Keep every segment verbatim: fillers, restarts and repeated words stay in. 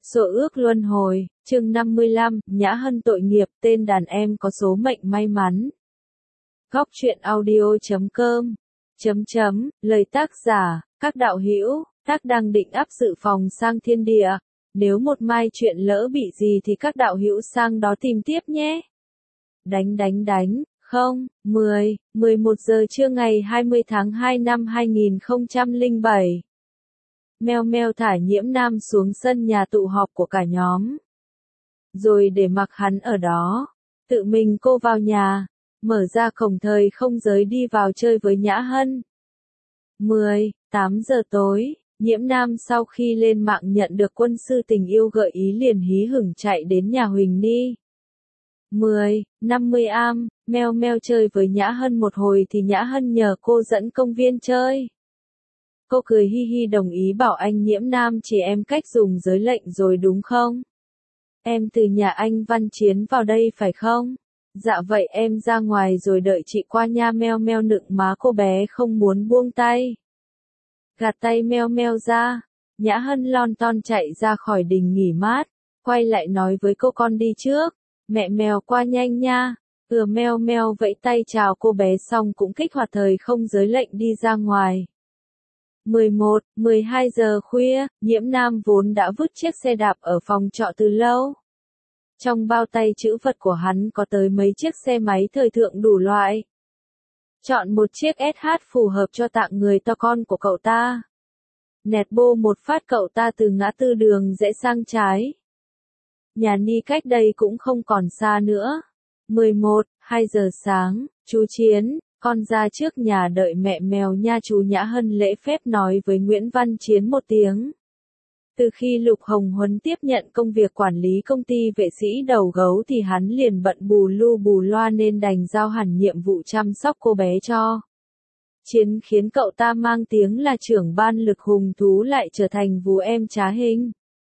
Số ước luân hồi, chương năm mươi lăm, Nhã Hân tội nghiệp, tên đàn em có số mệnh may mắn. Góc truyện audio chấm com chấm chấm, lời tác giả, các đạo hữu, tác đang định áp dự phòng sang thiên địa. Nếu một mai chuyện lỡ bị gì thì các đạo hữu sang đó tìm tiếp nhé. Đánh đánh đánh, không, mười, mười một giờ trưa ngày hai mươi tháng hai năm hai nghìn không trăm lẻ bảy. Meo meo thả Nhiễm Nam xuống sân nhà tụ họp của cả nhóm. Rồi để mặc hắn ở đó. Tự mình cô vào nhà, mở ra cổng thời không giới đi vào chơi với Nhã Hân. mười, tám giờ tối, Nhiễm Nam sau khi lên mạng nhận được quân sư tình yêu gợi ý liền hí hửng chạy đến nhà Huỳnh Ni. mười, năm mươi am, meo meo chơi với Nhã Hân một hồi thì Nhã Hân nhờ cô dẫn công viên chơi. Cô cười hi hi đồng ý bảo anh Nhiễm Nam chỉ em cách dùng giới lệnh rồi đúng không? Em từ nhà anh Văn Chiến vào đây phải không? Dạ vậy em ra ngoài rồi đợi chị qua nha. Meo meo nựng má cô bé không muốn buông tay. Gạt tay meo meo ra, Nhã Hân lon ton chạy ra khỏi đình nghỉ mát, quay lại nói với cô con đi trước, mẹ mèo qua nhanh nha. Ừ meo meo vẫy tay chào cô bé xong cũng kích hoạt thời không giới lệnh đi ra ngoài. mười một, mười hai giờ khuya, Nhiễm Nam vốn đã vứt chiếc xe đạp ở phòng trọ từ lâu. Trong bao tay trữ vật của hắn có tới mấy chiếc xe máy thời thượng đủ loại. Chọn một chiếc ét hát phù hợp cho tặng người to con của cậu ta. Nẹt bô một phát cậu ta từ ngã tư đường rẽ sang trái. Nhà Ni cách đây cũng không còn xa nữa. mười một, hai giờ sáng, chú Chiến, con ra trước nhà đợi mẹ mèo nha. Chú Nhã Hân lễ phép nói với Nguyễn Văn Chiến một tiếng. Từ khi Lục Hồng Huấn tiếp nhận công việc quản lý công ty vệ sĩ đầu gấu thì hắn liền bận bù lu bù loa nên đành giao hẳn nhiệm vụ chăm sóc cô bé cho Chiến, khiến cậu ta mang tiếng là trưởng ban lực hùng thú lại trở thành vú em trá hình.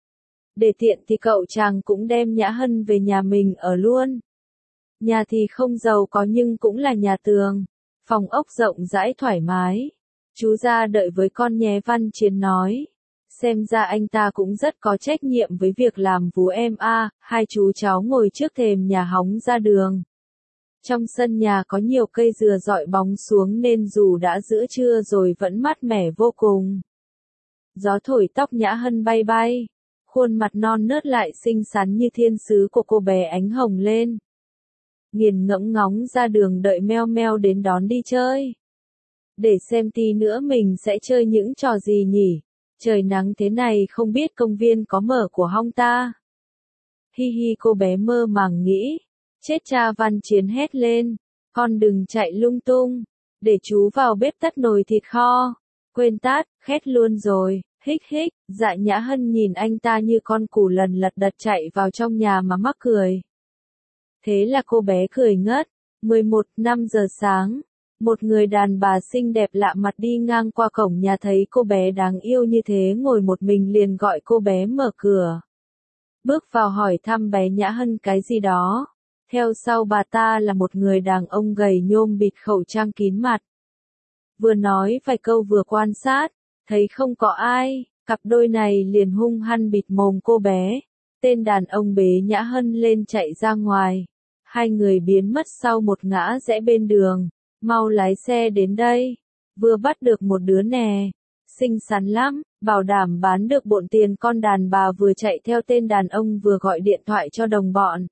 Để tiện thì cậu chàng cũng đem Nhã Hân về nhà mình ở luôn. Nhà thì không giàu có nhưng cũng là nhà tường, phòng ốc rộng rãi thoải mái. Chú ra đợi với con nhé. Văn Chiến nói. Xem ra anh ta cũng rất có trách nhiệm với việc làm vú em a. À. Hai chú cháu ngồi trước thềm nhà hóng ra đường. Trong sân nhà có nhiều cây dừa rọi bóng xuống nên dù đã giữa trưa rồi vẫn mát mẻ vô cùng. Gió thổi tóc Nhã Hân bay bay. Khuôn mặt non nớt lại xinh xắn như thiên sứ của cô bé ánh hồng lên. Nghiền ngẫm ngóng ra đường đợi meo meo đến đón đi chơi. Để xem tí nữa mình sẽ chơi những trò gì nhỉ? Trời nắng thế này không biết công viên có mở của hong ta. Hi hi cô bé mơ màng nghĩ. Chết cha. Văn Chiến hét lên. Con đừng chạy lung tung. Để chú vào bếp tắt nồi thịt kho. Quên tát, khét luôn rồi. Hích hích. Dạ Nhã Hân nhìn anh ta như con củ lần lật đật chạy vào trong nhà mà mắc cười. Thế là cô bé cười ngất. mười một, năm giờ sáng. Một người đàn bà xinh đẹp lạ mặt đi ngang qua cổng nhà thấy cô bé đáng yêu như thế ngồi một mình liền gọi cô bé mở cửa. Bước vào hỏi thăm bé Nhã Hân cái gì đó. Theo sau bà ta là một người đàn ông gầy nhôm bịt khẩu trang kín mặt. Vừa nói vài câu vừa quan sát, thấy không có ai, cặp đôi này liền hung hăng bịt mồm cô bé. Tên đàn ông bế Nhã Hân lên chạy ra ngoài. Hai người biến mất sau một ngã rẽ bên đường. Mau lái xe đến đây. Vừa bắt được một đứa nè. Xinh xắn lắm, bảo đảm bán được bộn tiền. Con đàn bà vừa chạy theo tên đàn ông vừa gọi điện thoại cho đồng bọn.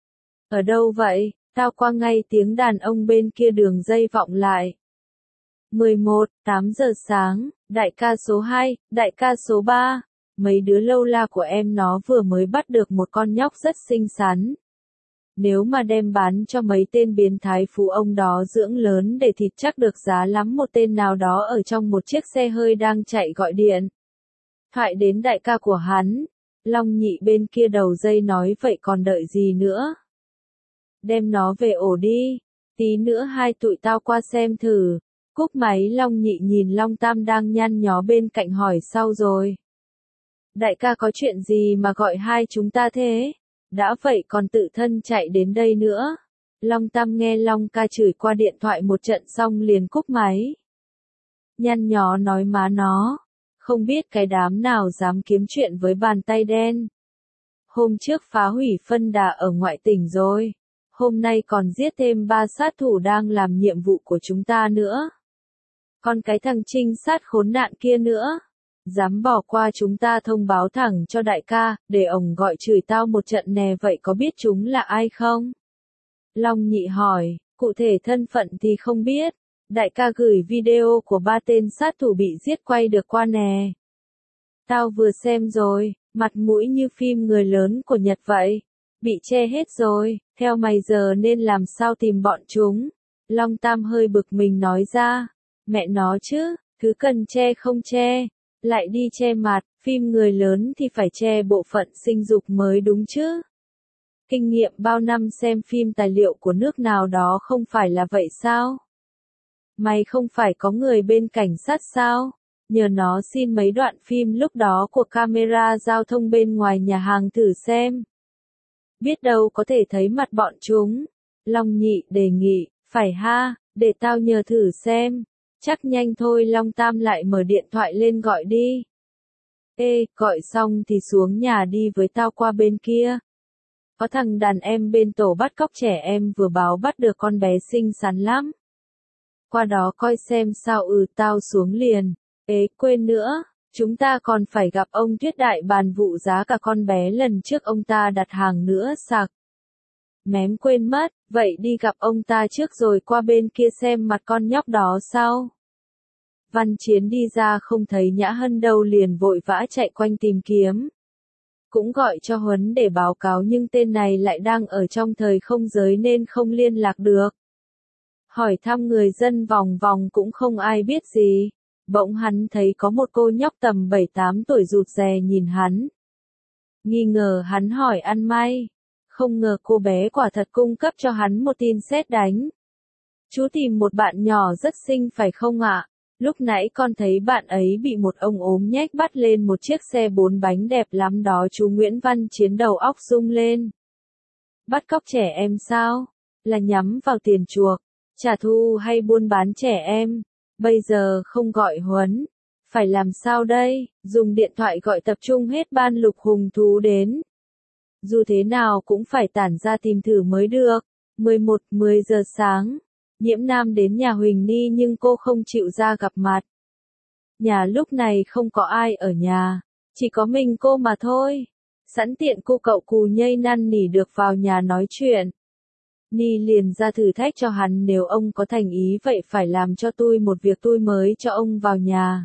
Ở đâu vậy? Tao qua ngay. Tiếng đàn ông bên kia đường dây vọng lại. mười một, tám giờ sáng, đại ca số hai, đại ca số ba. Mấy đứa lâu la của em nó vừa mới bắt được một con nhóc rất xinh xắn. Nếu mà đem bán cho mấy tên biến thái phú ông đó dưỡng lớn để thịt chắc được giá lắm. Một tên nào đó ở trong một chiếc xe hơi đang chạy gọi điện thoại đến đại ca của hắn. Long Nhị bên kia đầu dây nói vậy còn đợi gì nữa? Đem nó về ổ đi. Tí nữa hai tụi tao qua xem thử. Cúp máy Long Nhị nhìn Long Tam đang nhăn nhó bên cạnh hỏi sau rồi. Đại ca có chuyện gì mà gọi hai chúng ta thế? Đã vậy còn tự thân chạy đến đây nữa. Long Tam nghe Long ca chửi qua điện thoại một trận xong liền cúp máy. Nhăn nhó nói má nó. Không biết cái đám nào dám kiếm chuyện với bàn tay đen. Hôm trước phá hủy phân đà ở ngoại tỉnh rồi. Hôm nay còn giết thêm ba sát thủ đang làm nhiệm vụ của chúng ta nữa. Còn cái thằng trinh sát khốn nạn kia nữa. Dám bỏ qua chúng ta thông báo thẳng cho đại ca, để ông gọi chửi tao một trận nè, vậy có biết chúng là ai không? Long Nhị hỏi, cụ thể thân phận thì không biết. Đại ca gửi video của ba tên sát thủ bị giết quay được qua nè. Tao vừa xem rồi, mặt mũi như phim người lớn của Nhật vậy. Bị che hết rồi, theo mày giờ nên làm sao tìm bọn chúng? Long Tam hơi bực mình nói ra. Mẹ nó chứ, cứ cần che không che. Lại đi che mặt, phim người lớn thì phải che bộ phận sinh dục mới đúng chứ. Kinh nghiệm bao năm xem phim tài liệu của nước nào đó không phải là vậy sao? Mày không phải có người bên cảnh sát sao? Nhờ nó xin mấy đoạn phim lúc đó của camera giao thông bên ngoài nhà hàng thử xem. Biết đâu có thể thấy mặt bọn chúng. Long Nhị đề nghị, phải ha, để tao nhờ thử xem. Chắc nhanh thôi. Long Tam lại mở điện thoại lên gọi đi. Ê, gọi xong thì xuống nhà đi với tao qua bên kia. Có thằng đàn em bên tổ bắt cóc trẻ em vừa báo bắt được con bé xinh xắn lắm. Qua đó coi xem sao. Ừ, tao xuống liền. Ê, quên nữa, chúng ta còn phải gặp ông Tuyết Đại bàn vụ giá cả con bé lần trước ông ta đặt hàng nữa sạc. Mém quên mất, vậy đi gặp ông ta trước rồi qua bên kia xem mặt con nhóc đó sau. Văn Chiến đi ra không thấy Nhã Hân đâu liền vội vã chạy quanh tìm kiếm. Cũng gọi cho Huấn để báo cáo nhưng tên này lại đang ở trong thời không giới nên không liên lạc được. Hỏi thăm người dân vòng vòng cũng không ai biết gì. Bỗng hắn thấy có một cô nhóc tầm bảy tám tuổi rụt rè nhìn hắn. Nghi ngờ hắn hỏi ăn may. Không ngờ cô bé quả thật cung cấp cho hắn một tin sét đánh. Chú tìm một bạn nhỏ rất xinh phải không ạ? Lúc nãy con thấy bạn ấy bị một ông ốm nhách bắt lên một chiếc xe bốn bánh đẹp lắm đó. Chú Nguyễn Văn Chiến đầu óc rung lên. Bắt cóc trẻ em sao? Là nhắm vào tiền chuộc, trả thù hay buôn bán trẻ em? Bây giờ không gọi Huấn. Phải làm sao đây? Dùng điện thoại gọi tập trung hết ban Lục Hùng Thú đến. Dù thế nào cũng phải tản ra tìm thử mới được. mười một mười giờ sáng. Nhiễm Nam đến nhà Huỳnh Ni nhưng cô không chịu ra gặp mặt. Nhà lúc này không có ai ở nhà. Chỉ có mình cô mà thôi. Sẵn tiện cô cậu cù nhây năn nỉ được vào nhà nói chuyện. Ni liền ra thử thách cho hắn, nếu ông có thành ý vậy phải làm cho tôi một việc, tôi mới cho ông vào nhà.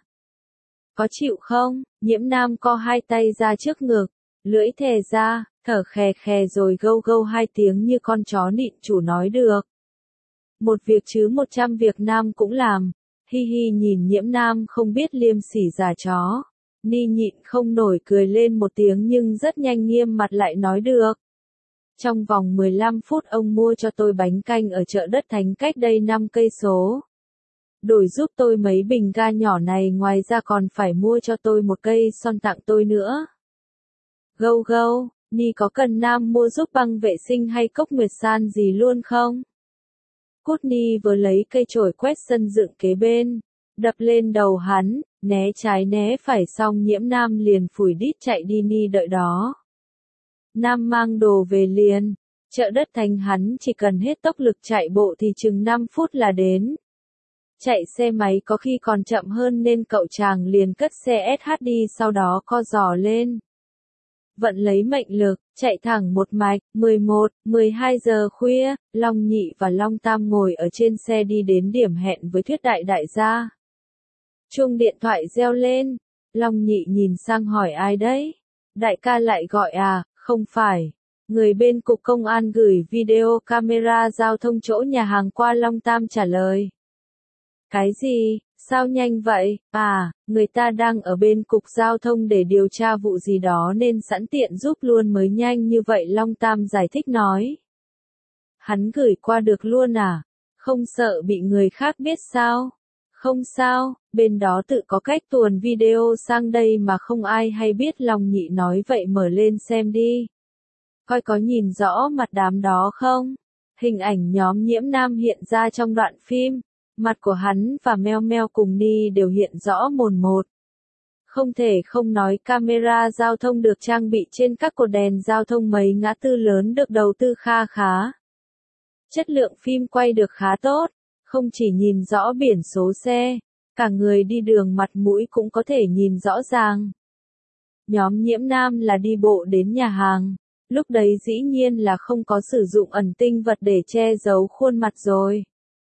Có chịu không? Nhiễm Nam co hai tay ra trước ngực, lưỡi thè ra, thở khè khè rồi gâu gâu hai tiếng như con chó nịn chủ nói được. Một việc chứ một trăm việc Nam cũng làm. Hi hi nhìn Nhiễm Nam không biết liêm sỉ già chó. Ni nhịn không nổi cười lên một tiếng nhưng rất nhanh nghiêm mặt lại nói được. Trong vòng mười lăm phút ông mua cho tôi bánh canh ở chợ Đất Thánh cách đây năm cây số. Đổi giúp tôi mấy bình ga nhỏ này, ngoài ra còn phải mua cho tôi một cây son tặng tôi nữa. Gâu gâu, Ni có cần Nam mua giúp băng vệ sinh hay cốc nguyệt san gì luôn không? Cút. Ni vừa lấy cây chổi quét sân dựng kế bên, đập lên đầu hắn, né trái né phải xong Nhiễm Nam liền phủi đít chạy đi. Ni đợi đó. Nam mang đồ về liền. Chợ Đất Thánh hắn chỉ cần hết tốc lực chạy bộ thì chừng năm phút là đến. Chạy xe máy có khi còn chậm hơn nên cậu chàng liền cất xe ét hát đi, sau đó co giò lên. Vận lấy mệnh lực, chạy thẳng một mạch. mười một, mười hai giờ khuya, Long Nhị và Long Tam ngồi ở trên xe đi đến điểm hẹn với Thuyết Đại đại gia. Chuông điện thoại reo lên. Long Nhị nhìn sang hỏi ai đấy? Đại ca lại gọi à? Không phải. Người bên cục công an gửi video camera giao thông chỗ nhà hàng qua. Long Tam trả lời. Cái gì? Sao nhanh vậy? À, người ta đang ở bên cục giao thông để điều tra vụ gì đó nên sẵn tiện giúp luôn mới nhanh như vậy. Long Tam giải thích nói. Hắn gửi qua được luôn à? Không sợ bị người khác biết sao? Không sao, bên đó tự có cách tuồn video sang đây mà không ai hay biết. Long Nhị nói vậy mở lên xem đi. Coi có nhìn rõ mặt đám đó không? Hình ảnh nhóm Nhiễm Nam hiện ra trong đoạn phim. Mặt của hắn và Meo Meo cùng Ni đều hiện rõ mồn một. Không thể không nói camera giao thông được trang bị trên các cột đèn giao thông mấy ngã tư lớn được đầu tư kha khá. Chất lượng phim quay được khá tốt, không chỉ nhìn rõ biển số xe, cả người đi đường mặt mũi cũng có thể nhìn rõ ràng. Nhóm Nhiễm Nam là đi bộ đến nhà hàng, lúc đấy dĩ nhiên là không có sử dụng ẩn tinh vật để che giấu khuôn mặt rồi.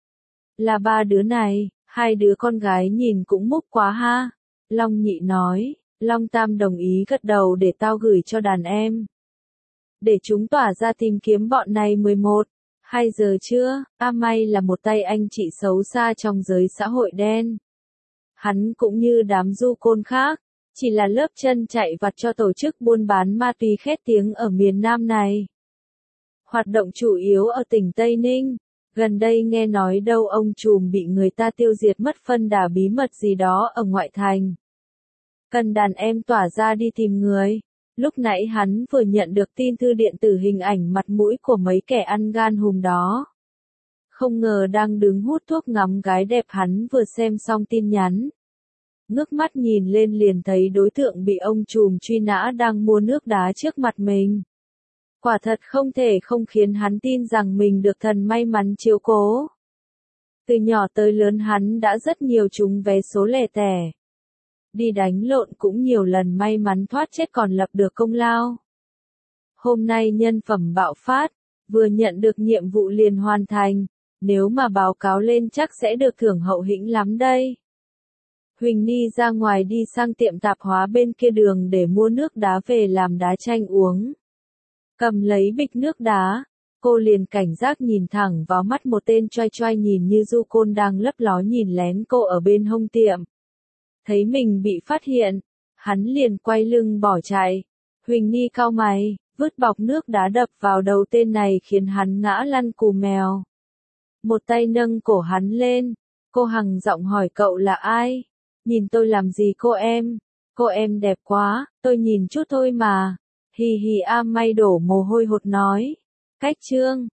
Là ba đứa này, hai đứa con gái nhìn cũng múc quá ha. Long Nhị nói, Long Tam đồng ý gật đầu để tao gửi cho đàn em. Để chúng tỏa ra tìm kiếm bọn này mười một, hai giờ trưa, A May là một tay anh chị xấu xa trong giới xã hội đen. Hắn cũng như đám du côn khác, chỉ là lớp chân chạy vặt cho tổ chức buôn bán ma túy khét tiếng ở miền Nam này. Hoạt động chủ yếu ở tỉnh Tây Ninh, gần đây nghe nói đâu ông trùm bị người ta tiêu diệt mất phân đà bí mật gì đó ở ngoại thành. Cần đàn em tỏa ra đi tìm người. Lúc nãy hắn vừa nhận được tin thư điện tử hình ảnh mặt mũi của mấy kẻ ăn gan hùm đó. Không ngờ đang đứng hút thuốc ngắm gái đẹp, hắn vừa xem xong tin nhắn. Ngước mắt nhìn lên liền thấy đối tượng bị ông trùm truy nã đang mua nước đá trước mặt mình. Quả thật không thể không khiến hắn tin rằng mình được thần may mắn chiếu cố. Từ nhỏ tới lớn hắn đã rất nhiều trúng vé số lẻ tẻ. Đi đánh lộn cũng nhiều lần may mắn thoát chết còn lập được công lao. Hôm nay nhân phẩm bạo phát, vừa nhận được nhiệm vụ liền hoàn thành, nếu mà báo cáo lên chắc sẽ được thưởng hậu hĩnh lắm đây. Huỳnh Ni ra ngoài đi sang tiệm tạp hóa bên kia đường để mua nước đá về làm đá chanh uống. Cầm lấy bịch nước đá, cô liền cảnh giác nhìn thẳng vào mắt một tên choai choai nhìn như du côn đang lấp ló nhìn lén cô ở bên hông tiệm. Thấy mình bị phát hiện, hắn liền quay lưng bỏ chạy. Huỳnh Ni cau mày, vứt bọc nước đá đập vào đầu tên này khiến hắn ngã lăn cù mèo. Một tay nâng cổ hắn lên, cô hằng giọng hỏi cậu là ai? Nhìn tôi làm gì cô em? Cô em đẹp quá, tôi nhìn chút thôi mà. Hì hì A May đổ mồ hôi hột nói. Cách chương